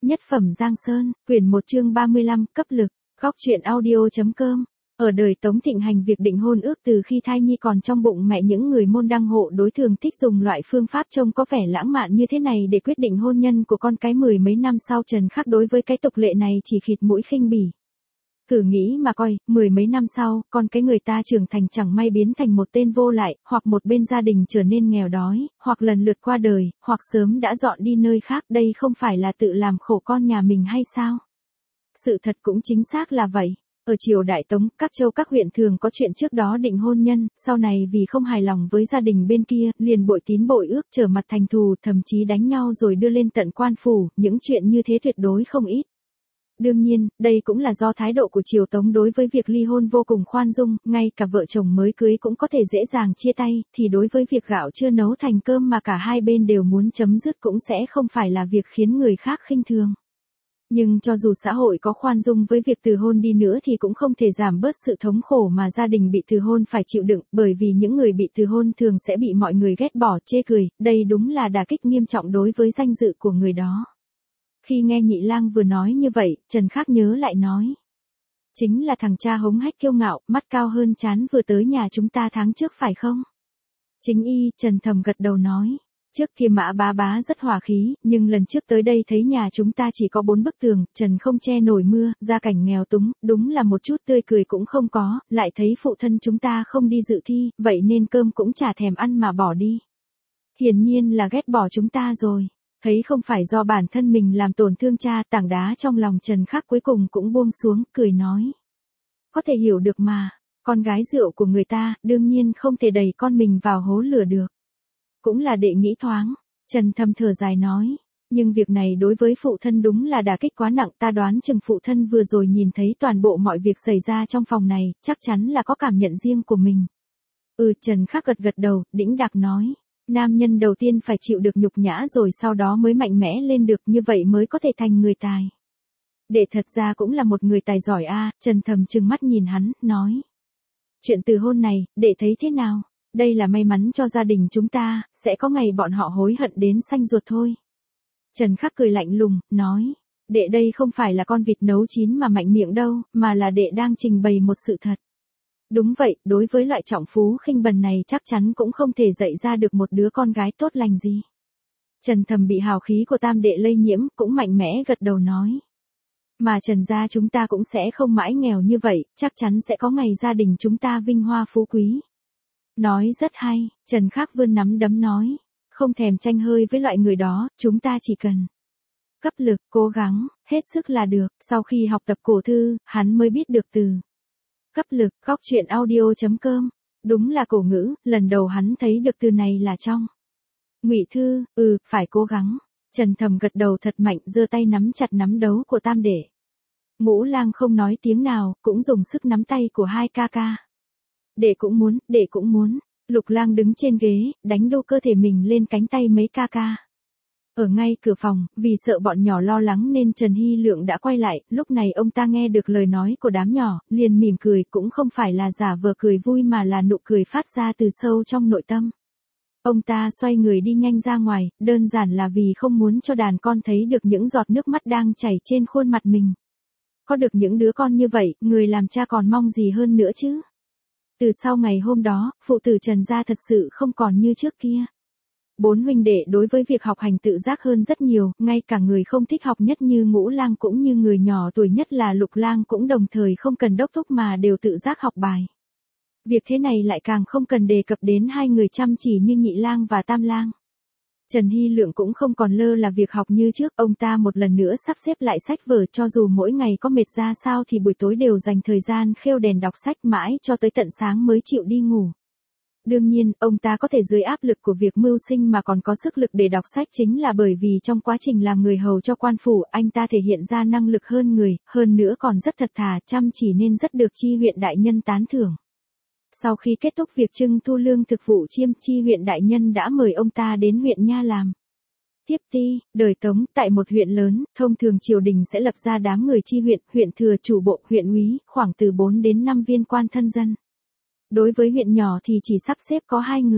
Nhất phẩm Giang Sơn, quyển 1 chương 35, cấp lực, góc truyện audio.com. Ở đời Tống thịnh hành việc định hôn ước từ khi thai nhi còn trong bụng mẹ, những người môn đăng hộ đối thường thích dùng loại phương pháp trông có vẻ lãng mạn như thế này để quyết định hôn nhân của con cái. Mười mấy năm sau, Trần Khắc đối với cái tục lệ này chỉ khịt mũi khinh bỉ. Thử nghĩ mà coi, mười mấy năm sau, con cái người ta trưởng thành chẳng may biến thành một tên vô lại, hoặc một bên gia đình trở nên nghèo đói, hoặc lần lượt qua đời, hoặc sớm đã dọn đi nơi khác. Đây không phải là tự làm khổ con nhà mình hay sao? Sự thật cũng chính xác là vậy. Ở triều Đại Tống, các châu các huyện thường có chuyện trước đó định hôn nhân, sau này vì không hài lòng với gia đình bên kia, liền bội tín bội ước, trở mặt thành thù, thậm chí đánh nhau rồi đưa lên tận quan phủ. Những chuyện như thế tuyệt đối không ít. Đương nhiên, đây cũng là do thái độ của triều Tống đối với việc ly hôn vô cùng khoan dung, ngay cả vợ chồng mới cưới cũng có thể dễ dàng chia tay, thì đối với việc gạo chưa nấu thành cơm mà cả hai bên đều muốn chấm dứt cũng sẽ không phải là việc khiến người khác khinh thường. Nhưng cho dù xã hội có khoan dung với việc từ hôn đi nữa thì cũng không thể giảm bớt sự thống khổ mà gia đình bị từ hôn phải chịu đựng, bởi vì những người bị từ hôn thường sẽ bị mọi người ghét bỏ, chê cười. Đây đúng là đả kích nghiêm trọng đối với danh dự của người đó. Khi nghe Nhị Lang vừa nói như vậy, Trần Khắc nhớ lại nói. Chính là thằng cha hống hách kiêu ngạo, mắt cao hơn trán vừa tới nhà chúng ta tháng trước phải không? Chính y, Trần thầm gật đầu nói. Trước kia Mã bá bá rất hòa khí, nhưng lần trước tới đây thấy nhà chúng ta chỉ có 4 bức tường, Trần không che nổi mưa, gia cảnh nghèo túng, đúng là một chút tươi cười cũng không có, lại thấy phụ thân chúng ta không đi dự thi, vậy nên cơm cũng chả thèm ăn mà bỏ đi. Hiển nhiên là ghét bỏ chúng ta rồi. Thấy không phải do bản thân mình làm tổn thương cha, tảng đá trong lòng Trần Khắc cuối cùng cũng buông xuống, cười nói. Có thể hiểu được mà, con gái rượu của người ta, đương nhiên không thể đẩy con mình vào hố lửa được. Cũng là đệ nghĩ thoáng, Trần thầm thở dài nói. Nhưng việc này đối với phụ thân đúng là đả kích quá nặng, ta đoán chừng phụ thân vừa rồi nhìn thấy toàn bộ mọi việc xảy ra trong phòng này, chắc chắn là có cảm nhận riêng của mình. Trần Khắc gật đầu, đĩnh đạc nói. Nam nhân đầu tiên phải chịu được nhục nhã rồi sau đó mới mạnh mẽ lên được, như vậy mới có thể thành người tài. Đệ thật ra cũng là một người tài giỏi a. Trần thầm trừng mắt nhìn hắn, nói. Chuyện từ hôn này, đệ thấy thế nào? Đây là may mắn cho gia đình chúng ta, sẽ có ngày bọn họ hối hận đến xanh ruột thôi. Trần Khắc cười lạnh lùng, nói. Đệ đây không phải là con vịt nấu chín mà mạnh miệng đâu, mà là đệ đang trình bày một sự thật. Đúng vậy, đối với loại trọng phú khinh bần này chắc chắn cũng không thể dạy ra được một đứa con gái tốt lành gì. Trần thầm bị hào khí của tam đệ lây nhiễm, cũng mạnh mẽ gật đầu nói. Mà Trần gia chúng ta cũng sẽ không mãi nghèo như vậy, chắc chắn sẽ có ngày gia đình chúng ta vinh hoa phú quý. Nói rất hay, Trần Khắc vươn nắm đấm nói. Không thèm tranh hơi với loại người đó, chúng ta chỉ cần cấp lực, cố gắng, hết sức là được. Sau khi học tập cổ thư, hắn mới biết được từ cấp lực. Góc truyện audio.com. Đúng là cổ ngữ, lần đầu hắn thấy được từ này là trong Ngụy Thư. Phải cố gắng. Trần thầm gật đầu thật mạnh, giơ tay nắm chặt nắm đấu của tam đệ. Ngũ Lang không nói tiếng nào, cũng dùng sức nắm tay của hai ca ca. Đệ cũng muốn. Lục Lang đứng trên ghế, đánh đô cơ thể mình lên cánh tay mấy ca ca. Ở ngay cửa phòng, vì sợ bọn nhỏ lo lắng nên Trần Hy Lượng đã quay lại, lúc này ông ta nghe được lời nói của đám nhỏ, liền mỉm cười, cũng không phải là giả vờ cười vui mà là nụ cười phát ra từ sâu trong nội tâm. Ông ta xoay người đi nhanh ra ngoài, đơn giản là vì không muốn cho đàn con thấy được những giọt nước mắt đang chảy trên khuôn mặt mình. Có được những đứa con như vậy, người làm cha còn mong gì hơn nữa chứ? Từ sau ngày hôm đó, phụ tử Trần gia thật sự không còn như trước kia. 4 huynh đệ đối với việc học hành tự giác hơn rất nhiều, ngay cả người không thích học nhất như Ngũ Lang cũng như người nhỏ tuổi nhất là Lục Lang cũng đồng thời không cần đốc thúc mà đều tự giác học bài. Việc thế này lại càng không cần đề cập đến hai người chăm chỉ như Nhị Lang và Tam Lang. Trần Hy Lượng cũng không còn lơ là việc học như trước, ông ta một lần nữa sắp xếp lại sách vở, cho dù mỗi ngày có mệt ra sao thì buổi tối đều dành thời gian khêu đèn đọc sách mãi cho tới tận sáng mới chịu đi ngủ. Đương nhiên, ông ta có thể dưới áp lực của việc mưu sinh mà còn có sức lực để đọc sách chính là bởi vì trong quá trình làm người hầu cho quan phủ, anh ta thể hiện ra năng lực hơn người, hơn nữa còn rất thật thà, chăm chỉ nên rất được Chi huyện đại nhân tán thưởng. Sau khi kết thúc việc trưng thu lương thực vụ chiêm, Chi huyện đại nhân đã mời ông ta đến huyện Nha làm tiếp ty. Đời Tống, tại một huyện lớn, thông thường triều đình sẽ lập ra đám người chi huyện, huyện thừa, chủ bộ, huyện úy, khoảng từ 4 đến 5 viên quan thân dân. Đối với huyện nhỏ thì chỉ sắp xếp có 2 người.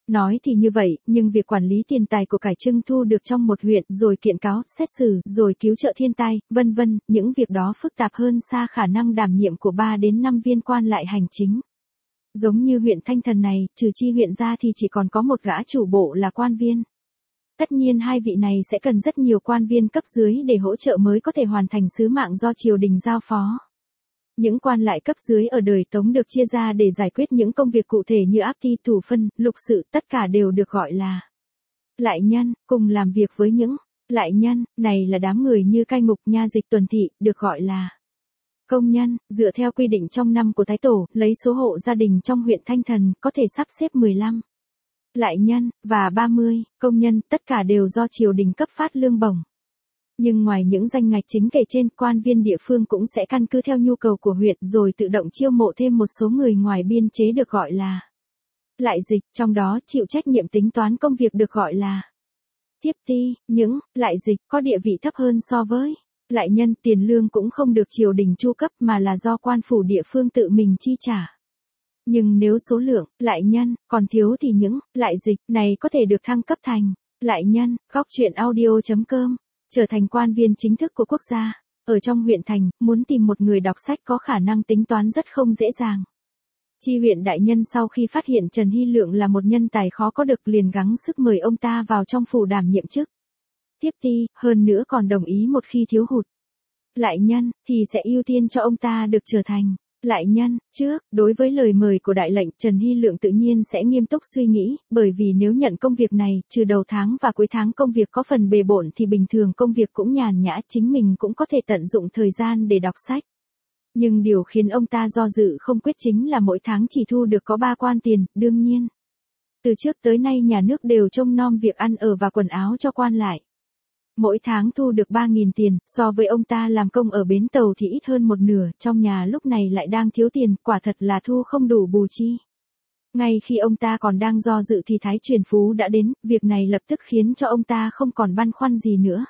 Nói thì như vậy, nhưng việc quản lý tiền tài của cải trưng thu được trong một huyện, rồi kiện cáo, xét xử, rồi cứu trợ thiên tai, vân vân, những việc đó phức tạp hơn xa khả năng đảm nhiệm của 3 đến 5 viên quan lại hành chính. Giống như huyện Thanh Thần này, trừ chi huyện ra thì chỉ còn có một gã chủ bộ là quan viên. Tất nhiên hai vị này sẽ cần rất nhiều quan viên cấp dưới để hỗ trợ mới có thể hoàn thành sứ mạng do triều đình giao phó. Những quan lại cấp dưới ở đời Tống được chia ra để giải quyết những công việc cụ thể như áp thi thủ phân, lục sự, tất cả đều được gọi là lại nhân, cùng làm việc với những lại nhân, này là đám người như cai ngục, nha dịch, tuần thị, được gọi là công nhân, dựa theo quy định trong năm của Thái Tổ, lấy số hộ gia đình trong huyện Thanh Thần, có thể sắp xếp 15 lại nhân, và 30 công nhân, tất cả đều do triều đình cấp phát lương bổng. Nhưng ngoài những danh ngạch chính kể trên, quan viên địa phương cũng sẽ căn cứ theo nhu cầu của huyện rồi tự động chiêu mộ thêm một số người ngoài biên chế được gọi là lại dịch, trong đó chịu trách nhiệm tính toán công việc được gọi là tiếp ty. Những lại dịch có địa vị thấp hơn so với lại nhân, tiền lương cũng không được triều đình chu cấp mà là do quan phủ địa phương tự mình chi trả. Nhưng nếu số lượng lại nhân còn thiếu thì những lại dịch này có thể được thăng cấp thành lại nhân. Góc truyện audio.com trở thành quan viên chính thức của quốc gia. Ở trong huyện thành, muốn tìm một người đọc sách có khả năng tính toán rất không dễ dàng. Chi huyện đại nhân sau khi phát hiện Trần Hy Lượng là một nhân tài khó có được liền gắng sức mời ông ta vào trong phủ đảm nhiệm chức tiếp ty, hơn nữa còn đồng ý một khi thiếu hụt lại nhân, thì sẽ ưu tiên cho ông ta được trở thành lại nhân trước. Đối với lời mời của đại lệnh, Trần Hy Lượng tự nhiên sẽ nghiêm túc suy nghĩ, bởi vì nếu nhận công việc này, trừ đầu tháng và cuối tháng công việc có phần bề bộn thì bình thường công việc cũng nhàn nhã, chính mình cũng có thể tận dụng thời gian để đọc sách. Nhưng điều khiến ông ta do dự không quyết chính là mỗi tháng chỉ thu được có 3 quan tiền, đương nhiên. Từ trước tới nay nhà nước đều trông nom việc ăn ở và quần áo cho quan lại. Mỗi tháng thu được 3.000 tiền, so với ông ta làm công ở bến tàu thì ít hơn một nửa, trong nhà lúc này lại đang thiếu tiền, quả thật là thu không đủ bù chi. Ngay khi ông ta còn đang do dự thì Thái Truyền Phú đã đến, việc này lập tức khiến cho ông ta không còn băn khoăn gì nữa.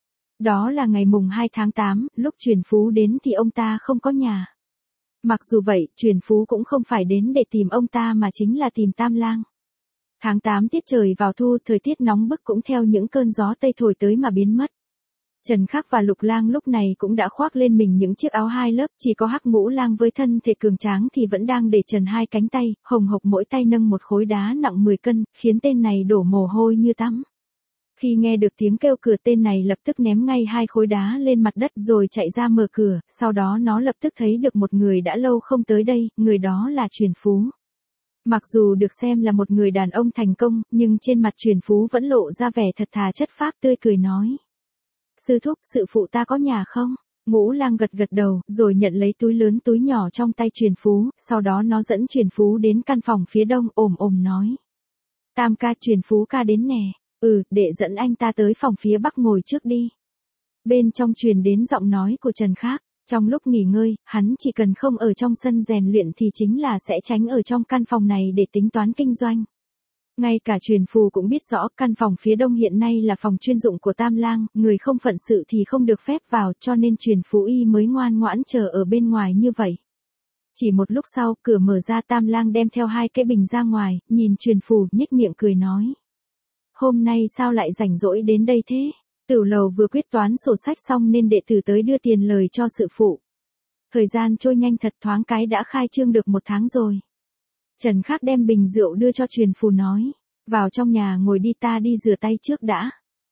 Đó là ngày mùng 2 tháng 8, lúc Truyền Phú đến thì ông ta không có nhà. Mặc dù vậy, Truyền Phú cũng không phải đến để tìm ông ta mà chính là tìm Tam Lang. Tháng 8 tiết trời vào thu, thời tiết nóng bức cũng theo những cơn gió tây thổi tới mà biến mất. Trần Khắc và Lục Lang lúc này cũng đã khoác lên mình những chiếc áo 2 lớp, chỉ có Hắc Ngũ Lang với thân thể cường tráng thì vẫn đang để trần 2 cánh tay, hồng hộc mỗi tay nâng một khối đá nặng 10 cân, khiến tên này đổ mồ hôi như tắm. Khi nghe được tiếng kêu cửa, tên này lập tức ném ngay 2 khối đá lên mặt đất rồi chạy ra mở cửa, sau đó nó lập tức thấy được một người đã lâu không tới đây, người đó là Truyền Phú. Mặc dù được xem là một người đàn ông thành công, nhưng trên mặt Truyền Phú vẫn lộ ra vẻ thật thà chất phác, tươi cười nói: "Sư thúc, sự phụ ta có nhà không?" Ngũ Lang gật gật đầu, rồi nhận lấy túi lớn túi nhỏ trong tay Truyền Phú, sau đó nó dẫn Truyền Phú đến căn phòng phía đông, ồm ồm nói: "Tam ca, Truyền Phú ca đến nè." Để dẫn anh ta tới phòng phía bắc ngồi trước đi." Bên trong truyền đến giọng nói của Trần Khắc. Trong lúc nghỉ ngơi, hắn chỉ cần không ở trong sân rèn luyện thì chính là sẽ tránh ở trong căn phòng này để tính toán kinh doanh. Ngay cả Truyền Phù cũng biết rõ căn phòng phía đông hiện nay là phòng chuyên dụng của Tam Lang, người không phận sự thì không được phép vào, cho nên Truyền Phú y mới ngoan ngoãn chờ ở bên ngoài như vậy. Chỉ một lúc sau, cửa mở ra, Tam Lang đem theo 2 cái bình ra ngoài, nhìn Truyền Phù nhếch miệng cười nói: "Hôm nay sao lại rảnh rỗi đến đây thế?" Tửu lầu vừa quyết toán sổ sách xong nên đệ tử tới đưa tiền lời cho sự phụ. Thời gian trôi nhanh thật, thoáng cái đã khai trương được 1 tháng rồi. Trần Khắc đem bình rượu đưa cho Truyền Phù nói: "Vào trong nhà ngồi đi, ta đi rửa tay trước đã."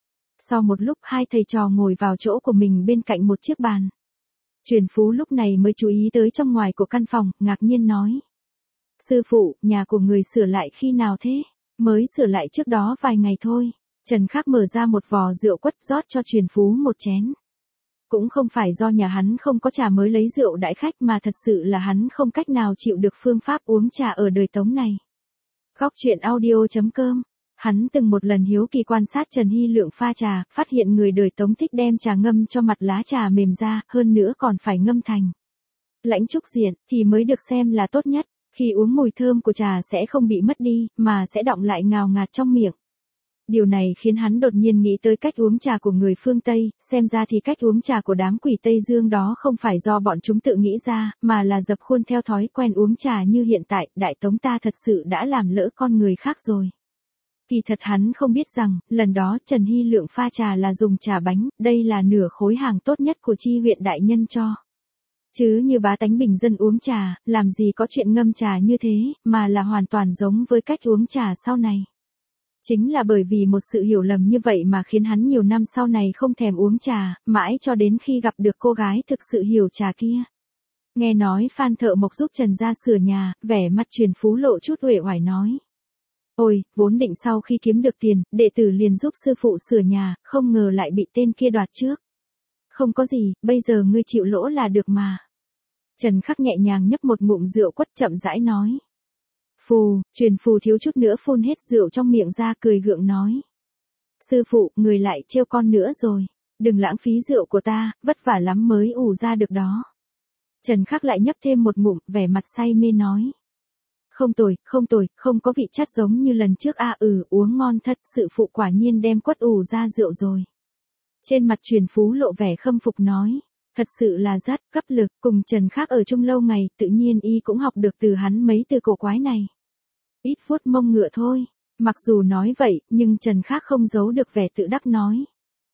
Sau một lúc, 2 thầy trò ngồi vào chỗ của mình bên cạnh một chiếc bàn. Truyền Phú lúc này mới chú ý tới trong ngoài của căn phòng, ngạc nhiên nói: "Sư phụ, nhà của người sửa lại khi nào thế?" "Mới sửa lại trước đó vài ngày thôi." Trần Khắc mở ra một vò rượu quất rót cho Truyền Phú một chén. Cũng không phải do nhà hắn không có trà mới lấy rượu đãi khách mà thật sự là hắn không cách nào chịu được phương pháp uống trà ở đời Tống này. Góc truyện audio.com. Hắn từng một lần hiếu kỳ quan sát Trần Hy Lượng pha trà, phát hiện người đời Tống thích đem trà ngâm cho mặt lá trà mềm ra, hơn nữa còn phải ngâm thành lãnh trúc diện, thì mới được xem là tốt nhất. Khi uống mùi thơm của trà sẽ không bị mất đi, mà sẽ đọng lại ngào ngạt trong miệng. Điều này khiến hắn đột nhiên nghĩ tới cách uống trà của người phương Tây, xem ra thì cách uống trà của đám quỷ Tây Dương đó không phải do bọn chúng tự nghĩ ra, mà là dập khuôn theo thói quen uống trà như hiện tại, Đại Tống ta thật sự đã làm lỡ con người khác rồi. Kỳ thật hắn không biết rằng, lần đó Trần Hy Lượng pha trà là dùng trà bánh, đây là nửa khối hàng tốt nhất của Chi huyện đại nhân cho. Chứ như bá tánh bình dân uống trà, làm gì có chuyện ngâm trà như thế, mà là hoàn toàn giống với cách uống trà sau này. Chính là bởi vì một sự hiểu lầm như vậy mà khiến hắn nhiều năm sau này không thèm uống trà, mãi cho đến khi gặp được cô gái thực sự hiểu trà kia. Nghe nói Phan thợ mộc giúp Trần gia sửa nhà, vẻ mặt Truyền Phú lộ chút uể oải nói. Ôi, vốn định sau khi kiếm được tiền, đệ tử liền giúp sư phụ sửa nhà, không ngờ lại bị tên kia đoạt trước. Không có gì, bây giờ ngươi chịu lỗ là được mà. Trần Khắc nhẹ nhàng nhấp một ngụm rượu quất chậm rãi nói. Phù, Truyền Phù thiếu chút nữa phun hết rượu trong miệng ra cười gượng nói. Sư phụ, người lại trêu con nữa rồi. Đừng lãng phí rượu của ta, vất vả lắm mới ủ ra được đó. Trần Khắc lại nhấp thêm một ngụm, vẻ mặt say mê nói. Không tồi, không có vị chát giống như lần trước uống ngon thật, sự phụ quả nhiên đem quất ủ ra rượu rồi. Trên mặt Truyền Phú lộ vẻ khâm phục nói. Thật sự là rất cấp lực, cùng Trần Khắc ở chung lâu ngày, tự nhiên y cũng học được từ hắn mấy từ cổ quái này. Ít vuốt mông ngựa thôi, mặc dù nói vậy, nhưng Trần Khắc không giấu được vẻ tự đắc nói.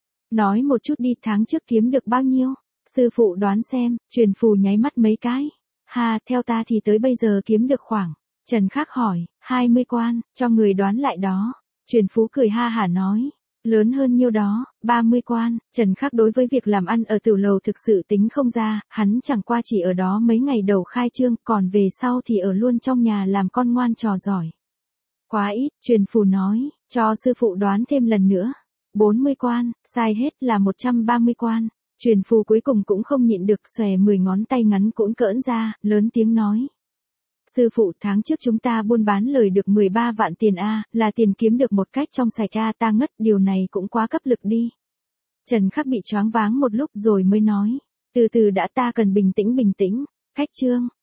Nói một chút đi, tháng trước kiếm được bao nhiêu? Sư phụ đoán xem. Truyền Phù nháy mắt mấy cái. Theo ta thì tới bây giờ kiếm được khoảng. Trần Khắc hỏi, 20 quan, cho người đoán lại đó. Truyền Phú cười ha hả nói. Lớn hơn nhiêu đó, 30 quan. Trần Khắc đối với việc làm ăn ở tiểu lầu thực sự tính không ra, hắn chẳng qua chỉ ở đó mấy ngày đầu khai trương, còn về sau thì ở luôn trong nhà làm con ngoan trò giỏi. Quá ít, Truyền Phù nói, cho sư phụ đoán thêm lần nữa. 40 quan, sai hết là 130 quan. Truyền Phù cuối cùng cũng không nhịn được, xòe 10 ngón tay ngắn cũn cỡn ra, lớn tiếng nói. Sư phụ, tháng trước chúng ta buôn bán lời được 13 vạn tiền là tiền kiếm được một cách trong sạch ta ngất, điều này cũng quá cấp lực đi. Trần Khắc bị choáng váng một lúc rồi mới nói. Từ từ đã, ta cần bình tĩnh. Khách trương,